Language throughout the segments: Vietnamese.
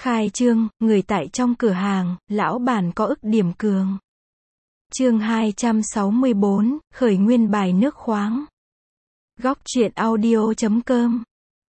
Khai trương, người tại trong cửa hàng, lão bản có ức điểm cường. Chương 264, khởi nguyên bài nước khoáng. Góc truyện audio.com.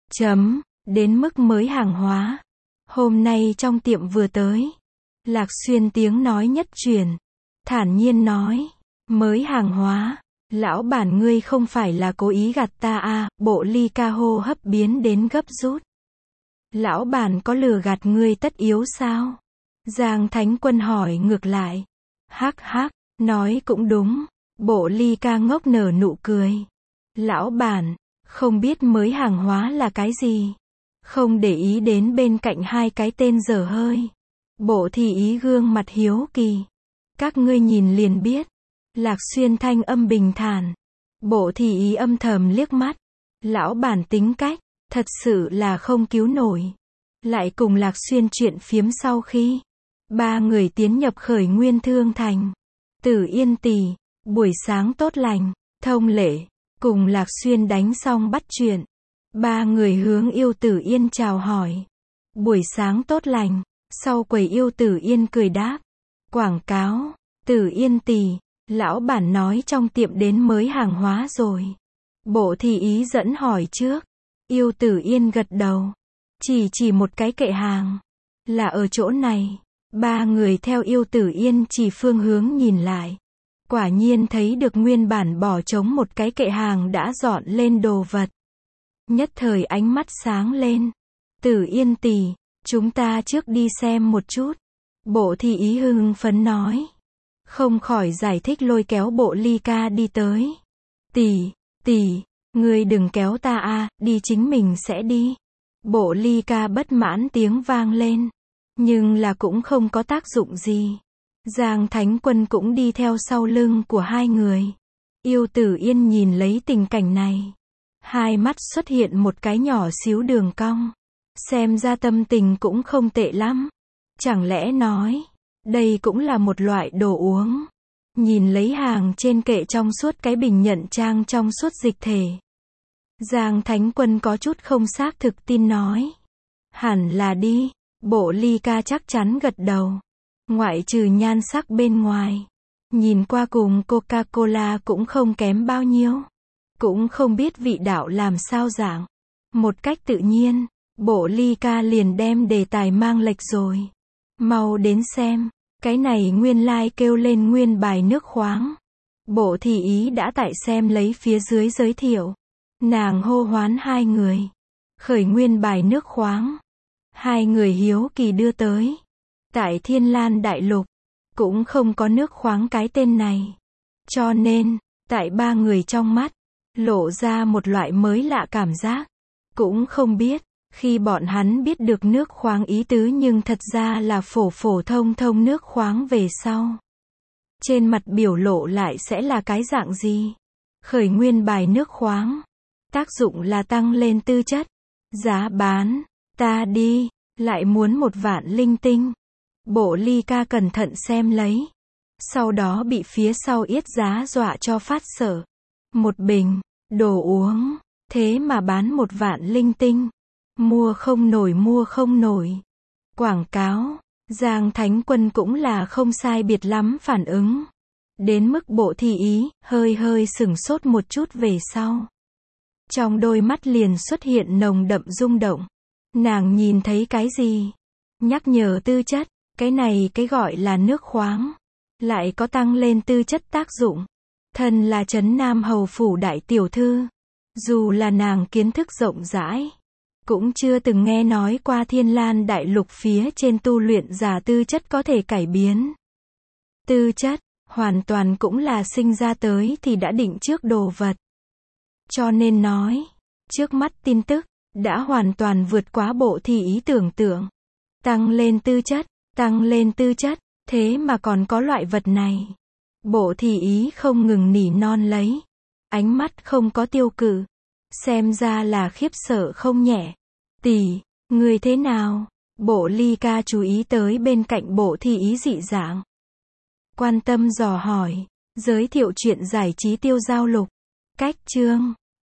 Đến mức mới hàng hóa. Hôm nay trong tiệm vừa tới. Lạc Xuyên tiếng nói nhất truyền. Thản nhiên nói. Mới hàng hóa. Lão bản ngươi không phải là cố ý gạt ta à, bộ ly ca hô hấp biến đến gấp rút. Lão bản có lừa gạt ngươi tất yếu sao? Giang Thánh Quân hỏi ngược lại. Hắc hắc, nói cũng đúng. Bộ ly ca ngốc nở nụ cười. Lão bản, không biết mới hàng hóa là cái gì? Không để ý đến bên cạnh hai cái tên dở hơi. Bộ thị ý gương mặt hiếu kỳ. Các ngươi nhìn liền biết. Lạc Xuyên thanh âm bình thản. Bộ thị ý âm thầm liếc mắt. Lão bản tính cách, thật sự là không cứu nổi. Lại cùng Lạc Xuyên chuyện phiếm sau khi ba người tiến nhập khởi nguyên thương thành. Tử Yên tỷ, buổi sáng tốt lành. Thông Lệ, cùng Lạc Xuyên đánh xong bắt chuyện. Ba người hướng Yêu Tử Yên chào hỏi. Buổi sáng tốt lành. Sau quầy Yêu Tử Yên cười đáp. Quảng cáo, Tử Yên tỷ, lão bản nói trong tiệm đến mới hàng hóa rồi. Bộ thị ý dẫn hỏi trước. Yêu Tử Yên gật đầu. Chỉ một cái kệ hàng. Là ở chỗ này. Ba người theo Yêu Tử Yên chỉ phương hướng nhìn lại. Quả nhiên thấy được nguyên bản bỏ trống một cái kệ hàng đã dọn lên đồ vật. Nhất thời ánh mắt sáng lên. Tử Yên tỷ, chúng ta trước đi xem một chút. Bộ thị ý hưng phấn nói. Không khỏi giải thích lôi kéo bộ ly ca đi tới. Tỷ, ngươi đừng kéo ta à, đi chính mình sẽ đi. Bộ ly ca bất mãn tiếng vang lên. Nhưng là cũng không có tác dụng gì. Giang Thánh Quân cũng đi theo sau lưng của hai người. Yêu Tử Yên nhìn lấy tình cảnh này. Hai mắt xuất hiện một cái nhỏ xíu đường cong. Xem ra tâm tình cũng không tệ lắm. Chẳng lẽ nói, đây cũng là một loại đồ uống. Nhìn lấy hàng trên kệ trong suốt cái bình nhận trang trong suốt dịch thể. Giang Thánh Quân có chút không xác thực tin nói. Hẳn là đi. Bộ ly ca chắc chắn gật đầu. Ngoại trừ nhan sắc bên ngoài. Nhìn qua cùng Coca-Cola cũng không kém bao nhiêu. Cũng không biết vị đạo làm sao dạng. Một cách tự nhiên, bộ ly ca liền đem đề tài mang lệch rồi. Mau đến xem. Cái này nguyên lai kêu lên nguyên bài nước khoáng. Bộ thị ý đã tại xem lấy phía dưới giới thiệu. Nàng hô hoán hai người. Khởi nguyên bài nước khoáng. Hai người hiếu kỳ đưa tới. Tại Thiên Lan Đại Lục, cũng không có nước khoáng cái tên này. Cho nên, tại ba người trong mắt, lộ ra một loại mới lạ cảm giác. Cũng không biết, khi bọn hắn biết được nước khoáng ý tứ nhưng thật ra là phổ thông nước khoáng về sau. Trên mặt biểu lộ lại sẽ là cái dạng gì? Khởi nguyên bài nước khoáng. Tác dụng là tăng lên tư chất. Giá bán, ta đi, lại muốn 1 vạn linh tinh. Bộ ly ca cẩn thận xem lấy. Sau đó bị phía sau yết giá dọa cho phát sợ. Một bình, đồ uống, thế mà bán 1 vạn linh tinh. Mua không nổi. Quảng cáo, Giang Thánh Quân cũng là không sai biệt lắm phản ứng. Đến mức bộ thị ý, hơi sửng sốt một chút về sau. Trong đôi mắt liền xuất hiện nồng đậm rung động. Nàng nhìn thấy cái gì? Nhắc nhở tư chất, cái này cái gọi là nước khoáng. Lại có tăng lên tư chất tác dụng. Thân là Trấn Nam Hầu Phủ đại tiểu thư. Dù là nàng kiến thức rộng rãi. Cũng chưa từng nghe nói qua Thiên Lan Đại Lục phía trên tu luyện giả tư chất có thể cải biến. Tư chất, hoàn toàn cũng là sinh ra tới thì đã định trước đồ vật. Cho nên nói, trước mắt tin tức, đã hoàn toàn vượt quá bộ thị ý tưởng tượng. Tăng lên tư chất, thế mà còn có loại vật này. Bộ thị ý không ngừng nỉ non lấy. Ánh mắt không có tiêu cự. Xem ra là khiếp sợ không nhẹ. Tỷ, người thế nào? Bộ ly ca chú ý tới bên cạnh bộ thị ý dị dạng. Quan tâm dò hỏi. Giới thiệu chuyện giải trí Tiêu Giao Lục. Cách chương.